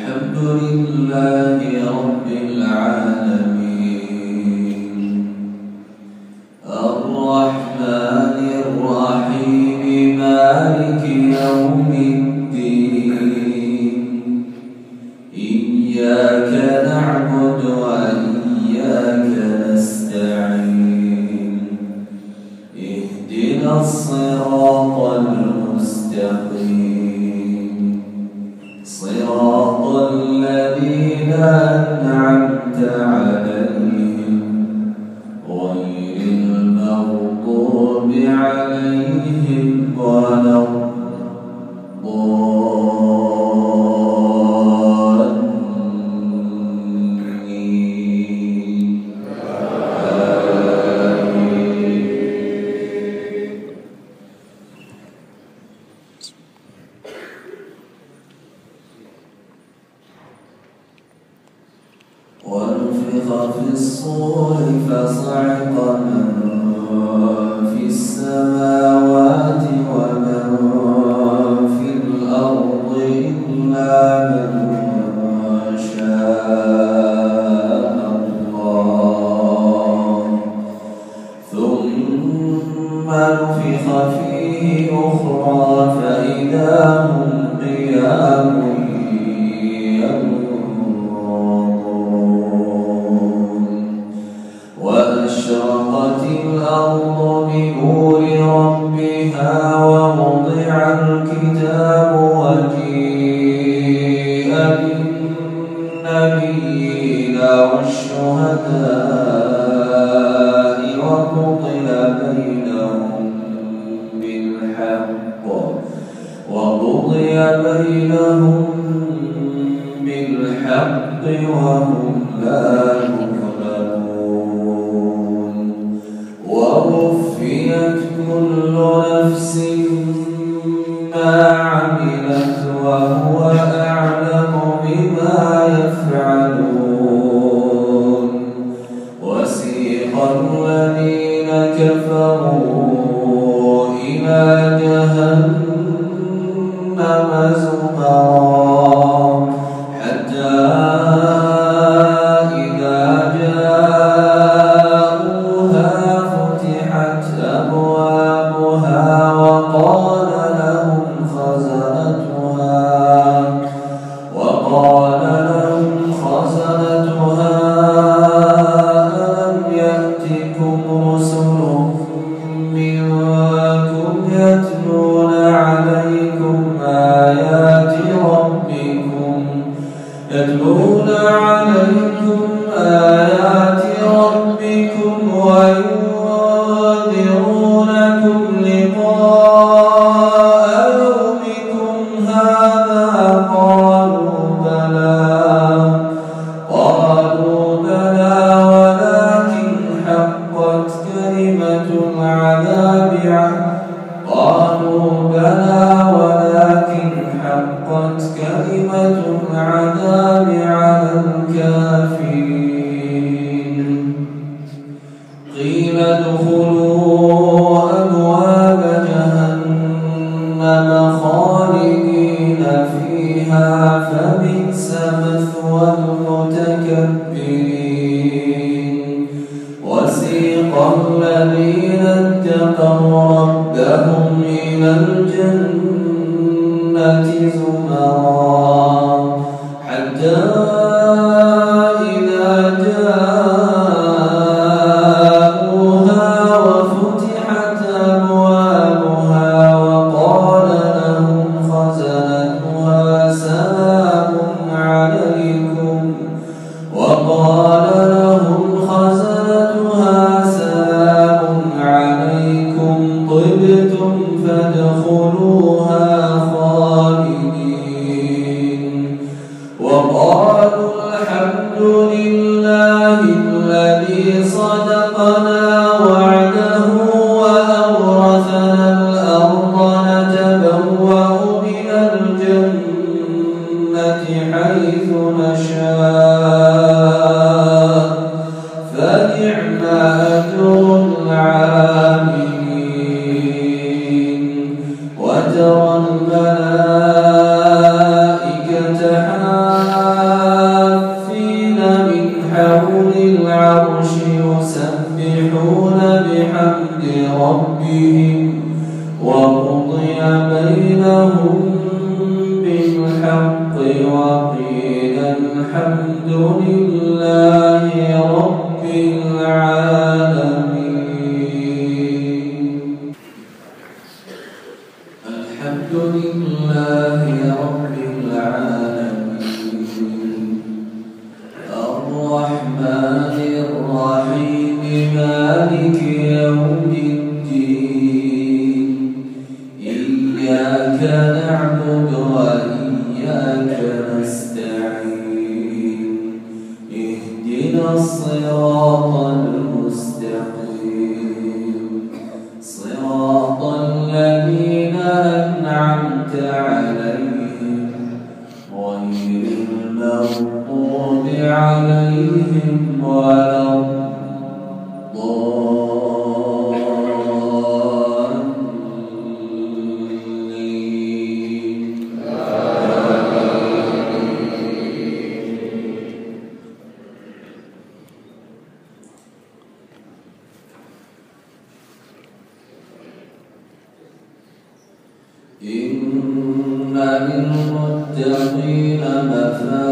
الحمد لله رب العالمين الرحمن الرحيم مالك يوم الدين إياك نعبد وإياك نستعين اهدنا الصراط المستقيم صراط الذين أنعمت عليهم غير المغضوب عليهم ولا الضالين. ونفخ في الصور فصعق من في السماوات ومن في الأرض إلا من شاء الله ثم نفخ فيه أخرى فإذا هم قيام وأشرقت الأرض بنور ربها ووضع الكتاب وجيء بالنبيين والشهداء وقضي بينهم بالحق وهم لا يظلمون ووفيت كل نفس ما عملت وهو أعلم بما يفعلون وسيق الذين كفروا إلى جهنم زمرا حتى إذا جاءوها فتحت أبوابها وقال لهم خزنتها ألم يأتكم رسل منكم يتلون عليكم آيات ربكم وينذرونكم لقاء يومكم هذا قالوا بلى ولكن حقت كلمة العذاب على الكافرين قيل ادخلوا أبواب جهنم خالدين فيها فبئس مثوى المتكبرين وسيق الذين اتقوا ربهم إلى الجنة زمرا حتى إذا جاءوها وفتحت أبوابها وقال لهم خزنتها سلام عليكم طبتم فادخلوها خالدين وقالوا الحمد لله الذي صدقنا وعده وأورثنا الأرض نتبوأ من الجنة حيث نشاء فنعم أجر العاملين وترى الملائكة وقيل الحمد لله رب العالمين. الحمد لله رب العالمين الرحمن الرحيم مالك يوم الدين إياك نعبد وإياك نستعين اهدنا الصراط المستقيم صراط الذين أنعمت عليهم غير المغضوب عليهم ولا إن للمتقين مفازا